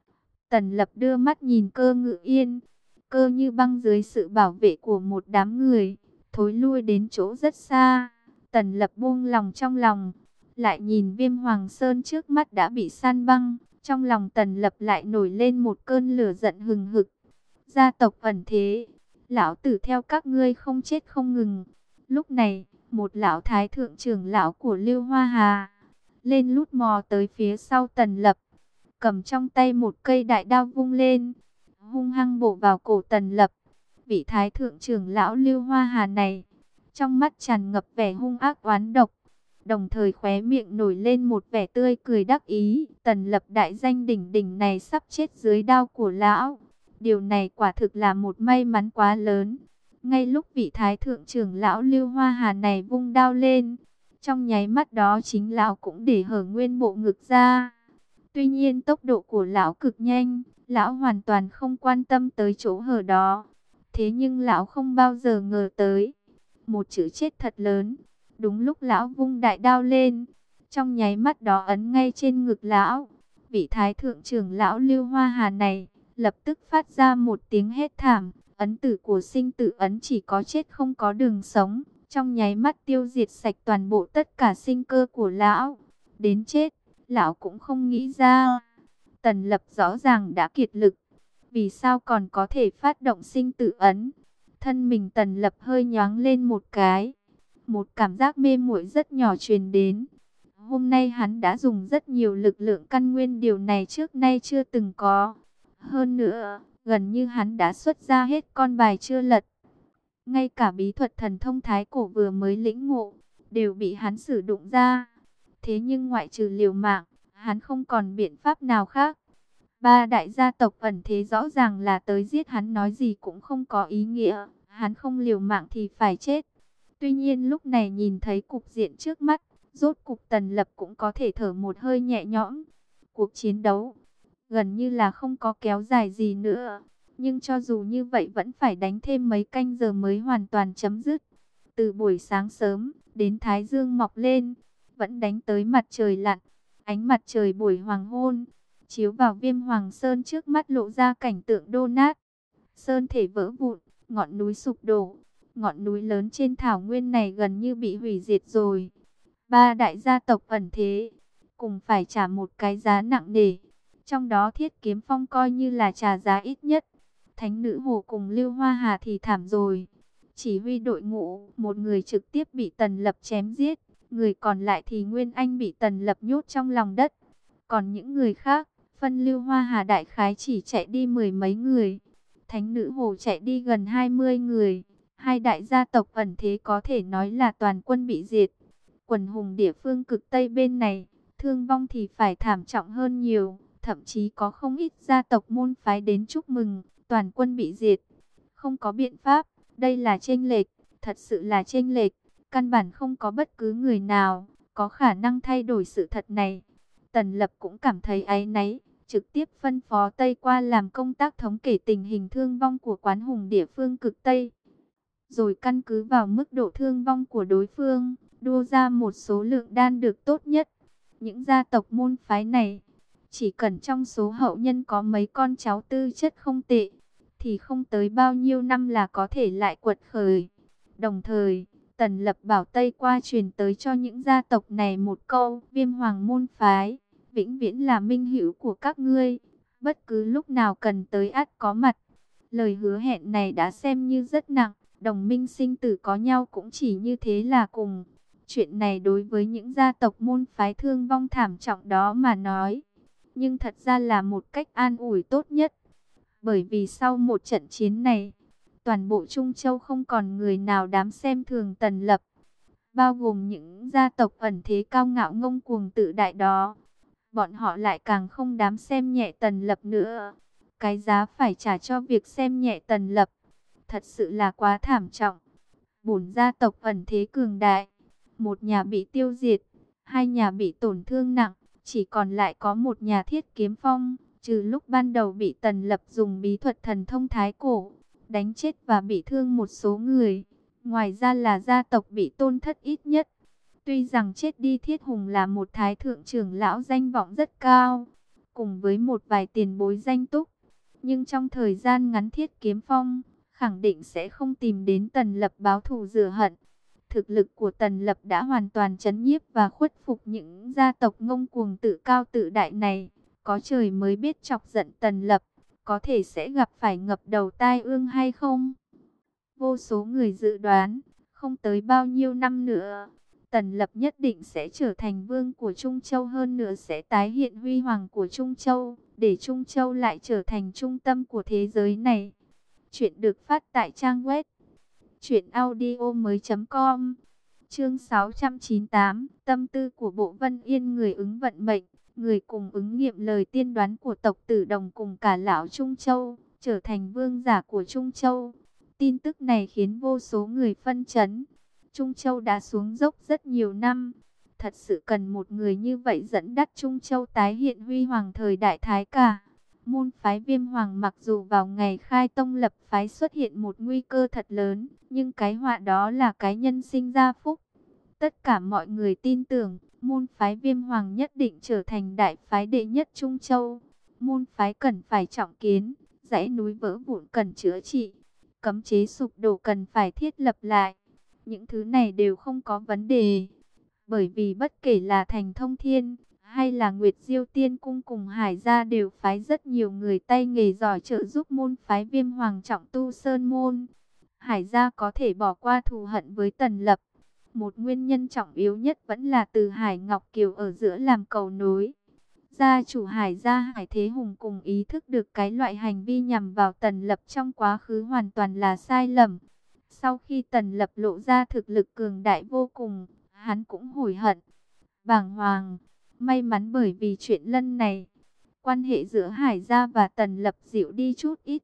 Tần Lập đưa mắt nhìn Cơ Ngự Yên, Cơ Như Băng dưới sự bảo vệ của một đám người, thối lui đến chỗ rất xa. Tần Lập buông lòng trong lòng, lại nhìn Viêm Hoàng Sơn trước mắt đã bị san băng, trong lòng Tần Lập lại nổi lên một cơn lửa giận hừng hực. Gia tộc ẩn thế, lão tử theo các ngươi không chết không ngừng. Lúc này, một lão thái thượng trưởng lão của Lưu Hoa Hà lên lút mò tới phía sau Tần Lập, cầm trong tay một cây đại đao vung lên, hung hăng bổ vào cổ Tần Lập. Vị thái thượng trưởng lão Lưu Hoa Hà này, trong mắt tràn ngập vẻ hung ác oán độc, đồng thời khóe miệng nổi lên một vẻ tươi cười đắc ý. Tần Lập đại danh đỉnh đỉnh này sắp chết dưới đao của lão. Điều này quả thực là một may mắn quá lớn. Ngay lúc vị thái thượng trưởng lão Lưu Hoa Hà này vung đao lên, trong nháy mắt đó chính lão cũng để hở nguyên bộ ngực ra. Tuy nhiên tốc độ của lão cực nhanh, lão hoàn toàn không quan tâm tới chỗ hở đó. Thế nhưng lão không bao giờ ngờ tới một chữ chết thật lớn. Đúng lúc lão vung đại đao lên, trong nháy mắt đó ấn ngay trên ngực lão. Vị thái thượng trưởng lão Lưu Hoa Hà này lập tức phát ra một tiếng hét thảm. Ấn tử của sinh tử ấn chỉ có chết không có đường sống, trong nháy mắt tiêu diệt sạch toàn bộ tất cả sinh cơ của lão. Đến chết, lão cũng không nghĩ ra. Tần Lập rõ ràng đã kiệt lực, vì sao còn có thể phát động sinh tử ấn? Thân mình Tần Lập hơi nhoáng lên một cái, một cảm giác mê muội rất nhỏ truyền đến. Hôm nay hắn đã dùng rất nhiều lực lượng căn nguyên, điều này trước nay chưa từng có. Hơn nữa, Gần như hắn đã xuất ra hết con bài chưa lật. Ngay cả bí thuật thần thông thái cổ vừa mới lĩnh ngộ, đều bị hắn sử dụng ra. Thế nhưng ngoại trừ liều mạng, hắn không còn biện pháp nào khác. Ba đại gia tộc ẩn thế rõ ràng là tới giết hắn, nói gì cũng không có ý nghĩa. Hắn không liều mạng thì phải chết. Tuy nhiên lúc này nhìn thấy cục diện trước mắt, rốt cục Tần Lập cũng có thể thở một hơi nhẹ nhõm. Cuộc chiến đấu gần như là không có kéo dài gì nữa. Nhưng cho dù như vậy vẫn phải đánh thêm mấy canh giờ mới hoàn toàn chấm dứt. Từ buổi sáng sớm đến thái dương mọc lên, vẫn đánh tới mặt trời lặn. Ánh mặt trời buổi hoàng hôn chiếu vào Viêm Hoàng Sơn trước mắt lộ ra cảnh tượng đổ nát. Sơn thể vỡ vụn, ngọn núi sụp đổ. Ngọn núi lớn trên thảo nguyên này gần như bị hủy diệt rồi. Ba đại gia tộc ẩn thế cùng phải trả một cái giá nặng nề. Trong đó Thiết Kiếm Phong coi như là trả giá ít nhất. Thánh Nữ Hồ cùng Lưu Hoa Hà thì thảm rồi. Chỉ huy đội ngũ, một người trực tiếp bị Tần Lập chém giết, người còn lại thì Nguyên Anh bị Tần Lập nhốt trong lòng đất. Còn những người khác, phân Lưu Hoa Hà đại khái chỉ chạy đi mười mấy người. Thánh Nữ Hồ chạy đi gần hai mươi người. Hai đại gia tộc ẩn thế có thể nói là toàn quân bị diệt. Quần hùng địa phương cực Tây bên này, thương vong thì phải thảm trọng hơn nhiều. Thậm chí có không ít gia tộc môn phái đến chúc mừng, toàn quân bị diệt. Không có biện pháp, đây là chênh lệch, thật sự là chênh lệch. Căn bản không có bất cứ người nào có khả năng thay đổi sự thật này. Tần Lập cũng cảm thấy áy náy, trực tiếp phân phó Tây qua làm công tác thống kê tình hình thương vong của quán hùng địa phương cực Tây. Rồi căn cứ vào mức độ thương vong của đối phương, đua ra một số lượng đan được tốt nhất. Những gia tộc môn phái này, chỉ cần trong số hậu nhân có mấy con cháu tư chất không tệ, thì không tới bao nhiêu năm là có thể lại quật khởi. Đồng thời, Tần Lập bảo Tây qua truyền tới cho những gia tộc này một câu: Viêm Hoàng môn phái vĩnh viễn là minh hữu của các ngươi, bất cứ lúc nào cần tới ắt có mặt. Lời hứa hẹn này đã xem như rất nặng, đồng minh sinh tử có nhau cũng chỉ như thế là cùng. Chuyện này đối với những gia tộc môn phái thương vong thảm trọng đó mà nói, nhưng thật ra là một cách an ủi tốt nhất. Bởi vì sau một trận chiến này, toàn bộ Trung Châu không còn người nào dám xem thường Tần Lập, bao gồm những gia tộc ẩn thế cao ngạo ngông cuồng tự đại đó. Bọn họ lại càng không dám xem nhẹ Tần Lập nữa. Cái giá phải trả cho việc xem nhẹ Tần Lập thật sự là quá thảm trọng. Bốn gia tộc ẩn thế cường đại, một nhà bị tiêu diệt, hai nhà bị tổn thương nặng, chỉ còn lại có một nhà Thiết Kiếm Phong. Trừ lúc ban đầu bị Tần Lập dùng bí thuật thần thông thái cổ đánh chết và bị thương một số người, ngoài ra là gia tộc bị tổn thất ít nhất. Tuy rằng chết đi Thiết Hùng là một thái thượng trưởng lão danh vọng rất cao, cùng với một vài tiền bối danh túc, nhưng trong thời gian ngắn Thiết Kiếm Phong khẳng định sẽ không tìm đến Tần Lập báo thù rửa hận. Thực lực của Tần Lập đã hoàn toàn trấn nhiếp và khuất phục những gia tộc ngông cuồng tự cao tự đại này. Có trời mới biết chọc giận Tần Lập, có thể sẽ gặp phải ngập đầu tai ương hay không. Vô số người dự đoán, không tới bao nhiêu năm nữa, Tần Lập nhất định sẽ trở thành vương của Trung Châu, hơn nữa sẽ tái hiện huy hoàng của Trung Châu, để Trung Châu lại trở thành trung tâm của thế giới này. Chuyện được phát tại trang web truyện audio mới chấm com. Chương sáu trăm chín mươi tám, tâm tư của Bộ Vân Yên. Người ứng vận mệnh, người cùng ứng nghiệm lời tiên đoán của tộc Tử Đồng cùng cả lão Trung Châu, trở thành vương giả của Trung Châu. Tin tức này khiến vô số người phân chấn. Trung Châu đã xuống dốc rất nhiều năm, thật sự cần một người như vậy dẫn dắt Trung Châu tái hiện huy hoàng thời đại Thái Cả. Môn phái Viêm Hoàng mặc dù vào ngày khai tông lập phái xuất hiện một nguy cơ thật lớn, nhưng cái họa đó là cái nhân sinh ra phúc. Tất cả mọi người tin tưởng, môn phái Viêm Hoàng nhất định trở thành đại phái đệ nhất Trung Châu. Môn phái cần phải trọng kiến, dãy núi vỡ vụn cần chữa trị, cấm chế sụp đổ cần phải thiết lập lại. Những thứ này đều không có vấn đề, bởi vì bất kể là Thành Thông Thiên hay là Nguyệt Diêu Tiên Cung cùng Hải Gia đều phái rất nhiều người tay nghề giỏi trợ giúp môn phái Viêm Hoàng trọng tu sơn môn. Hải Gia có thể bỏ qua thù hận với Tần Lập, một nguyên nhân trọng yếu nhất vẫn là từ Hải Ngọc Kiều ở giữa làm cầu nối. Gia chủ Hải gia Hải Thế Hùng cùng ý thức được cái loại hành vi nhằm vào Tần Lập trong quá khứ hoàn toàn là sai lầm. Sau khi Tần Lập lộ ra thực lực cường đại vô cùng, hắn cũng hối hận, bàng hoàng. May mắn bởi vì chuyện lần này, quan hệ giữa Hải gia và Tần Lập dịu đi chút ít.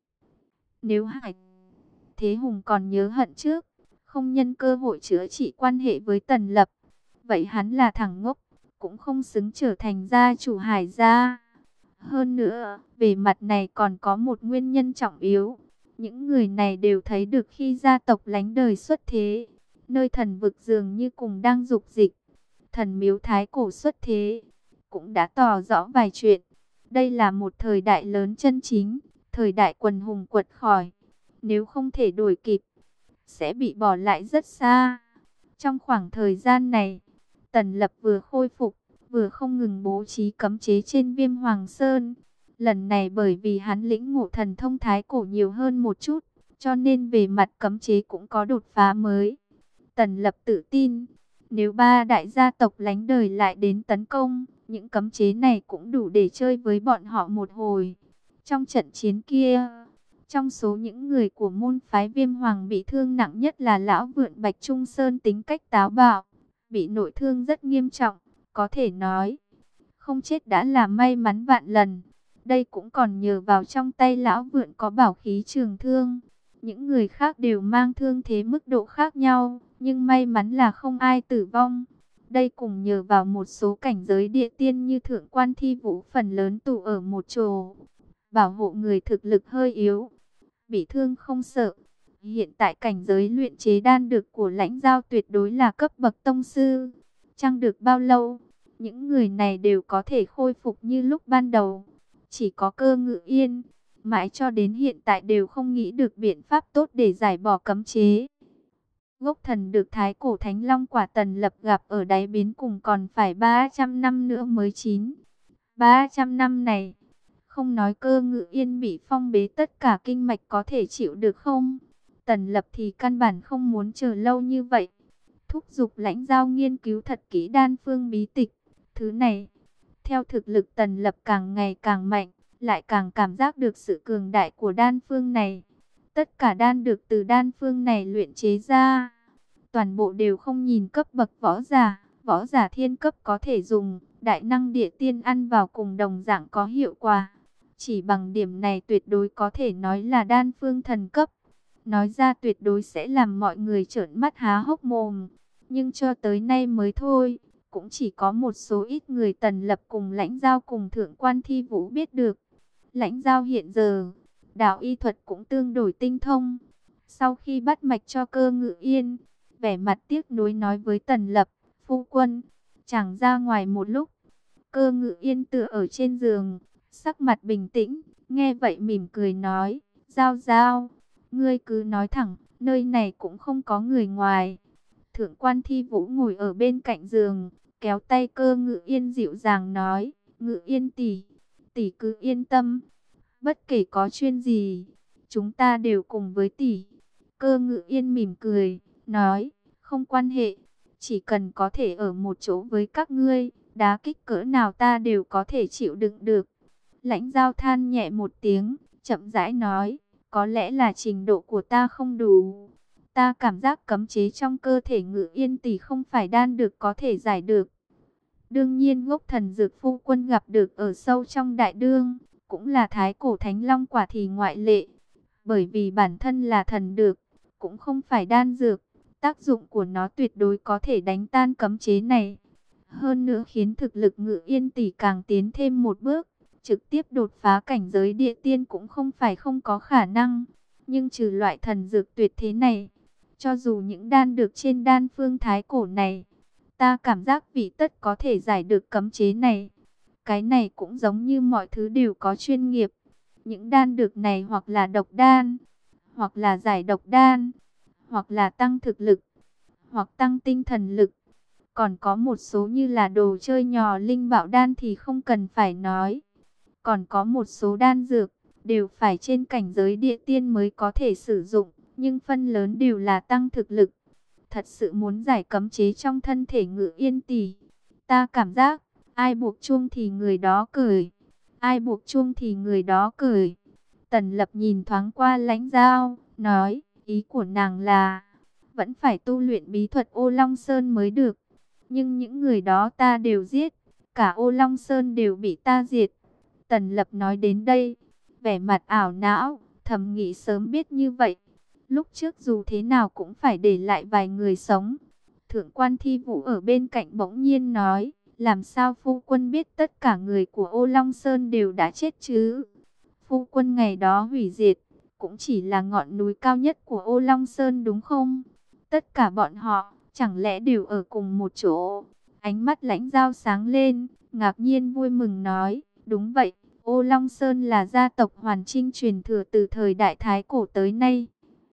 Nếu Hải Thế Hùng còn nhớ hận trước, không nhân cơ hội chữa trị quan hệ với Tần Lập, vậy hắn là thằng ngốc, cũng không xứng trở thành gia chủ Hải gia. Hơn nữa, về mặt này còn có một nguyên nhân trọng yếu. Những người này đều thấy được khi gia tộc lánh đời xuất thế, nơi thần vực dường như cùng đang dục dịch. Thần miếu thái cổ xuất thế, cũng đã tỏ rõ vài chuyện. Đây là một thời đại lớn chân chính, thời đại quần hùng quật khởi. Nếu không thể đuổi kịp, sẽ bị bỏ lại rất xa. Trong khoảng thời gian này, Tần Lập vừa khôi phục, vừa không ngừng bố trí cấm chế trên Viêm Hoàng Sơn. Lần này bởi vì hắn lĩnh ngộ thần thông thái cổ nhiều hơn một chút, cho nên về mặt cấm chế cũng có đột phá mới. Tần Lập tự tin, nếu ba đại gia tộc lánh đời lại đến tấn công, những cấm chế này cũng đủ để chơi với bọn họ một hồi. Trong trận chiến kia, trong số những người của môn phái Viêm Hoàng bị thương nặng nhất là lão vượn Bạch Trung Sơn, tính cách táo bạo, bị nội thương rất nghiêm trọng, có thể nói không chết đã là may mắn vạn lần. Đây cũng còn nhờ vào trong tay lão vượn có bảo khí trường thương. Những người khác đều mang thương thế mức độ khác nhau, nhưng may mắn là không ai tử vong. Đây cùng nhờ vào một số cảnh giới địa tiên như Thượng Quan Thi Vũ phần lớn tụ ở một chỗ, bảo hộ người thực lực hơi yếu, bị thương không sợ. Hiện tại cảnh giới luyện chế đan dược của Lãnh Giao tuyệt đối là cấp bậc tông sư. Chẳng được bao lâu, những người này đều có thể khôi phục như lúc ban đầu. Chỉ có Cơ Ngự Yên, mãi cho đến hiện tại đều không nghĩ được biện pháp tốt để giải bỏ cấm chế. Gốc thần được thái cổ thánh long quả Tần Lập gặp ở đáy biến cùng còn phải ba trăm năm nữa mới chín. ba trăm năm này, không nói Cơ Ngự Yên bị phong bế tất cả kinh mạch có thể chịu được không? Tần Lập thì căn bản không muốn chờ lâu như vậy. Thúc giục Lãnh Giao nghiên cứu thật kỹ đan phương bí tịch. Thứ này, theo thực lực Tần Lập càng ngày càng mạnh, lại càng cảm giác được sự cường đại của đan phương này. Tất cả đan được từ đan phương này luyện chế ra, toàn bộ đều không nhìn cấp bậc võ giả. Võ giả thiên cấp có thể dùng, đại năng địa tiên ăn vào cùng đồng dạng có hiệu quả. Chỉ bằng điểm này tuyệt đối có thể nói là đan phương thần cấp. Nói ra tuyệt đối sẽ làm mọi người trợn mắt há hốc mồm. Nhưng cho tới nay mới thôi, cũng chỉ có một số ít người Tần Lập cùng Lãnh Giao cùng Thượng Quan Thi Vũ biết được. Lãnh Giao hiện giờ, đạo y thuật cũng tương đối tinh thông. Sau khi bắt mạch cho Cơ Ngự Yên, vẻ mặt tiếc nuối nói với Tần Lập, phu quân, chẳng ra ngoài một lúc. Cơ Ngự Yên tựa ở trên giường, sắc mặt bình tĩnh, nghe vậy mỉm cười nói, Giao Giao, ngươi cứ nói thẳng, nơi này cũng không có người ngoài. Thượng Quan Thi Vũ ngồi ở bên cạnh giường, kéo tay Cơ Ngự Yên dịu dàng nói, Ngự Yên tỷ, tỷ cứ yên tâm, bất kể có chuyện gì, chúng ta đều cùng với tỷ. Cơ Ngự Yên mỉm cười, nói, không quan hệ, chỉ cần có thể ở một chỗ với các ngươi, đá kích cỡ nào ta đều có thể chịu đựng được. Lãnh Giao than nhẹ một tiếng, chậm rãi nói, có lẽ là trình độ của ta không đủ. Ta cảm giác cấm chế trong cơ thể Ngự Yên tỷ không phải đan được có thể giải được. Đương nhiên gốc thần dược phu quân gặp được ở sâu trong đại đương, cũng là thái cổ thánh long quả thì ngoại lệ. Bởi vì bản thân là thần dược, cũng không phải đan dược, tác dụng của nó tuyệt đối có thể đánh tan cấm chế này. Hơn nữa khiến thực lực Ngự Yên tỷ càng tiến thêm một bước, trực tiếp đột phá cảnh giới địa tiên cũng không phải không có khả năng. Nhưng trừ loại thần dược tuyệt thế này, cho dù những đan được trên đan phương thái cổ này, ta cảm giác vị tất có thể giải được cấm chế này. Cái này cũng giống như mọi thứ đều có chuyên nghiệp. Những đan dược này hoặc là độc đan, hoặc là giải độc đan, hoặc là tăng thực lực, hoặc tăng tinh thần lực. Còn có một số như là đồ chơi nhỏ linh bảo đan thì không cần phải nói. Còn có một số đan dược, đều phải trên cảnh giới địa tiên mới có thể sử dụng, nhưng phân lớn đều là tăng thực lực. Thật sự muốn giải cấm chế trong thân thể Ngự Yên tỷ, ta cảm giác Ai buộc chuông thì người đó cởi. Ai buộc chuông thì người đó cởi. Tần Lập nhìn thoáng qua Lãnh Dao, nói, ý của nàng là, vẫn phải tu luyện bí thuật Ô Long Sơn mới được. Nhưng những người đó ta đều giết, cả Ô Long Sơn đều bị ta diệt. Tần Lập nói đến đây, vẻ mặt ảo não, thầm nghĩ sớm biết như vậy. Lúc trước dù thế nào cũng phải để lại vài người sống. Thượng quan Thi Vũ ở bên cạnh bỗng nhiên nói, làm sao phu quân biết tất cả người của Ô Long Sơn đều đã chết chứ? Phu quân ngày đó hủy diệt, cũng chỉ là ngọn núi cao nhất của Ô Long Sơn đúng không? Tất cả bọn họ, chẳng lẽ đều ở cùng một chỗ? Ánh mắt Lãnh Dao sáng lên, ngạc nhiên vui mừng nói, đúng vậy, Ô Long Sơn là gia tộc Hoàn Chinh truyền thừa từ thời Đại Thái Cổ tới nay.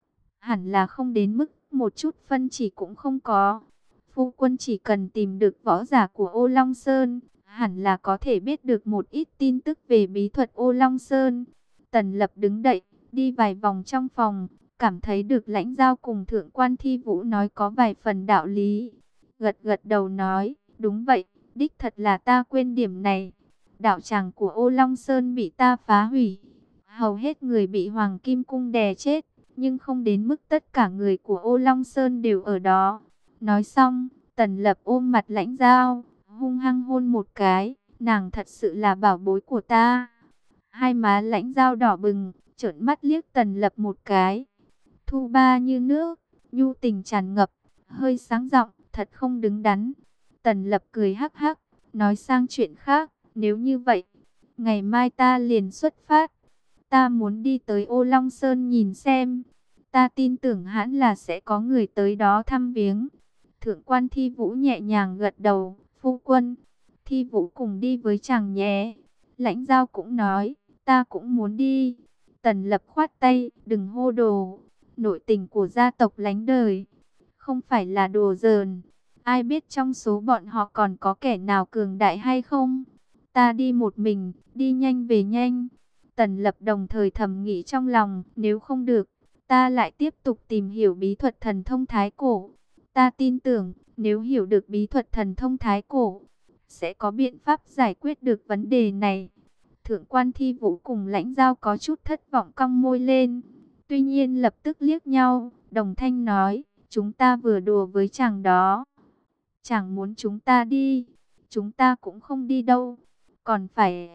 Hẳn là không đến mức một chút phân chỉ cũng không có. Phu quân chỉ cần tìm được võ giả của Ô Long Sơn, hẳn là có thể biết được một ít tin tức về bí thuật Ô Long Sơn. Tần Lập đứng dậy, đi vài vòng trong phòng, cảm thấy được Lãnh Dao cùng Thượng quan Thi Vũ nói có vài phần đạo lý. Gật gật đầu nói, đúng vậy, đích thật là ta quên điểm này. Đạo tràng của Ô Long Sơn bị ta phá hủy. Hầu hết người bị Hoàng Kim Cung đè chết, nhưng không đến mức tất cả người của Ô Long Sơn đều ở đó. Nói xong, Tần Lập ôm mặt Lãnh Dao, hung hăng hôn một cái, nàng thật sự là bảo bối của ta. Hai má Lãnh Dao đỏ bừng, trợn mắt liếc Tần Lập một cái. Thu ba như nước, nhu tình tràn ngập, hơi sáng giọng, thật không đứng đắn. Tần Lập cười hắc hắc, nói sang chuyện khác, nếu như vậy, ngày mai ta liền xuất phát. Ta muốn đi tới Ô Long Sơn nhìn xem. Ta tin tưởng hẳn là sẽ có người tới đó thăm viếng. Thượng quan Thi Vũ nhẹ nhàng gật đầu, phu quân, Thi Vũ cùng đi với chàng nhé. Lãnh Dao cũng nói, ta cũng muốn đi. Tần Lập khoát tay, đừng hô đồ. Nội tình của gia tộc Lãnh đời, không phải là đồ giỡn. Ai biết trong số bọn họ còn có kẻ nào cường đại hay không? Ta đi một mình, đi nhanh về nhanh. Tần Lập đồng thời thầm nghĩ trong lòng, nếu không được, ta lại tiếp tục tìm hiểu bí thuật thần thông thái cổ. Ta tin tưởng, nếu hiểu được bí thuật thần thông thái cổ, sẽ có biện pháp giải quyết được vấn đề này. Thượng quan Thi Vũ cùng Lãnh Dao có chút thất vọng cong môi lên. Tuy nhiên lập tức liếc nhau, đồng thanh nói, chúng ta vừa đùa với chàng đó. Chàng muốn chúng ta đi, chúng ta cũng không đi đâu, còn phải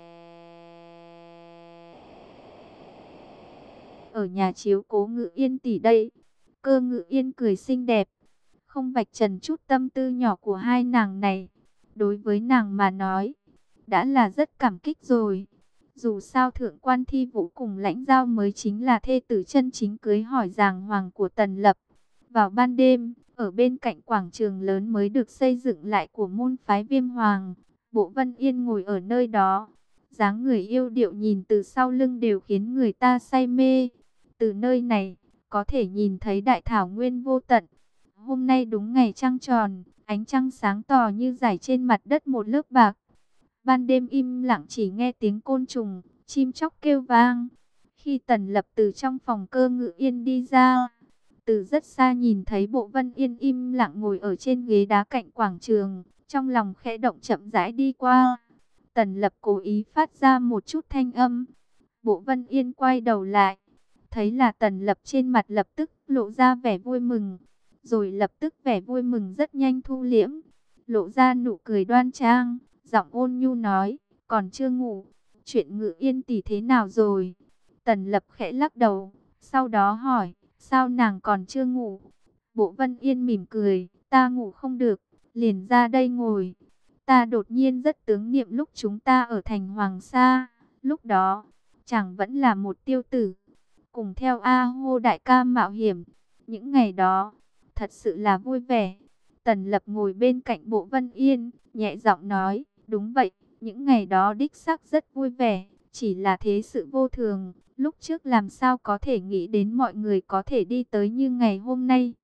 ở nhà chiếu cố Ngự Yên tỷ đây. Cơ Ngự Yên cười xinh đẹp, không vạch trần chút tâm tư nhỏ của hai nàng này. Đối với nàng mà nói, đã là rất cảm kích rồi. Dù sao Thượng quan Thi Vũ cùng Lãnh Dao mới chính là thê tử chân chính cưới hỏi giàng hoàng của Tần Lập. Vào ban đêm, ở bên cạnh quảng trường lớn mới được xây dựng lại của môn phái Viêm Hoàng, Bộ Vân Yên ngồi ở nơi đó. Dáng người yêu điệu nhìn từ sau lưng đều khiến người ta say mê. Từ nơi này, có thể nhìn thấy đại thảo nguyên vô tận. Hôm nay đúng ngày trăng tròn, ánh trăng sáng tỏ như rải trên mặt đất một lớp bạc. Ban đêm im lặng chỉ nghe tiếng côn trùng, chim chóc kêu vang. Khi Tần Lập từ trong phòng Cơ Ngự Yên đi ra, từ rất xa nhìn thấy Bộ Vân Yên im lặng ngồi ở trên ghế đá cạnh quảng trường, trong lòng khẽ động chậm rãi đi qua. Tần Lập cố ý phát ra một chút thanh âm. Bộ Vân Yên quay đầu lại, thấy là Tần Lập, trên mặt lập tức lộ ra vẻ vui mừng, rồi lập tức vẻ vui mừng rất nhanh thu liễm, lộ ra nụ cười đoan trang, giọng ôn nhu nói, còn chưa ngủ, chuyện Ngự Yên tỷ thế nào rồi? Tần Lập khẽ lắc đầu, sau đó hỏi, sao nàng còn chưa ngủ? Bộ Vân Yên mỉm cười, ta ngủ không được, liền ra đây ngồi. Ta đột nhiên rất tưởng niệm lúc chúng ta ở thành Hoàng Sa, lúc đó, chàng vẫn là một tiêu tử, cùng theo A Hô đại ca mạo hiểm. Những ngày đó, thật sự là vui vẻ. Tần Lập ngồi bên cạnh Bộ Vân Yên, nhẹ giọng nói, đúng vậy, những ngày đó đích xác rất vui vẻ, chỉ là thế sự vô thường. Lúc trước làm sao có thể nghĩ đến mọi người có thể đi tới như ngày hôm nay.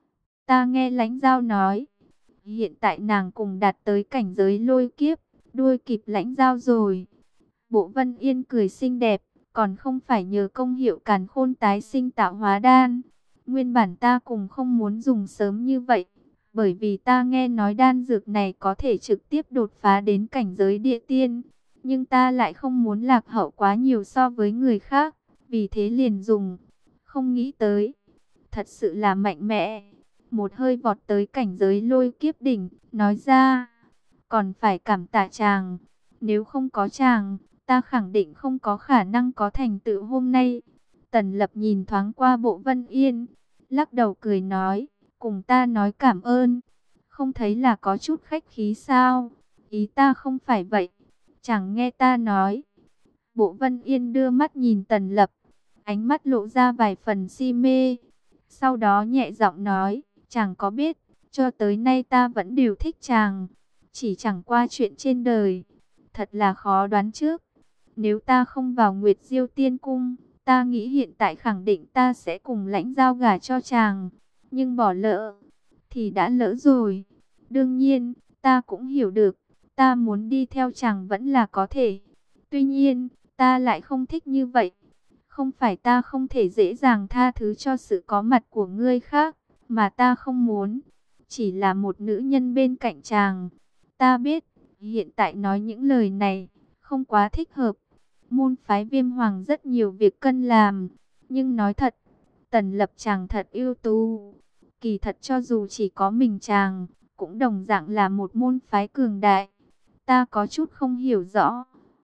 Ta nghe Lãnh Dao nói, hiện tại nàng cùng đạt tới cảnh giới lôi kiếp, đuôi kịp Lãnh Dao rồi. Bộ Vân Yên cười xinh đẹp, còn không phải nhờ công hiệu càn khôn tái sinh tạo hóa đan. Nguyên bản ta cùng không muốn dùng sớm như vậy, Bởi vì ta nghe nói đan dược này có thể trực tiếp đột phá đến cảnh giới địa tiên. Nhưng ta lại không muốn lạc hậu quá nhiều so với người khác. Vì thế liền dùng. Không nghĩ tới. Thật sự là mạnh mẽ. Một hơi vọt tới cảnh giới lôi kiếp đỉnh. Nói ra. Còn phải cảm tạ chàng. Nếu không có chàng, ta khẳng định không có khả năng có thành tựu hôm nay. Tần Lập nhìn thoáng qua Bộ Vân Yên. Lắc đầu cười nói. Cùng ta nói cảm ơn. Không thấy là có chút khách khí sao? Ý ta không phải vậy. Chẳng nghe ta nói. Bộ Vân Yên đưa mắt nhìn Tần Lập. Ánh mắt lộ ra vài phần si mê. Sau đó nhẹ giọng nói. Chàng có biết, cho tới nay ta vẫn đều thích chàng. Chỉ chẳng qua chuyện trên đời. Thật là khó đoán trước. Nếu ta không vào Nguyệt Diêu Tiên Cung, ta nghĩ hiện tại khẳng định ta sẽ cùng Lãnh Giao gả cho chàng. Nhưng bỏ lỡ, thì đã lỡ rồi. Đương nhiên, ta cũng hiểu được, ta muốn đi theo chàng vẫn là có thể. Tuy nhiên, ta lại không thích như vậy. Không phải ta không thể dễ dàng tha thứ cho sự có mặt của ngươi khác, mà ta không muốn. Chỉ là một nữ nhân bên cạnh chàng. Ta biết, hiện tại nói những lời này, không quá thích hợp. Môn phái Viêm Hoàng rất nhiều việc cần làm. Nhưng nói thật, Tần Lập chàng thật ưu tú. Kỳ thật cho dù chỉ có mình chàng, cũng đồng dạng là một môn phái cường đại. Ta có chút không hiểu rõ,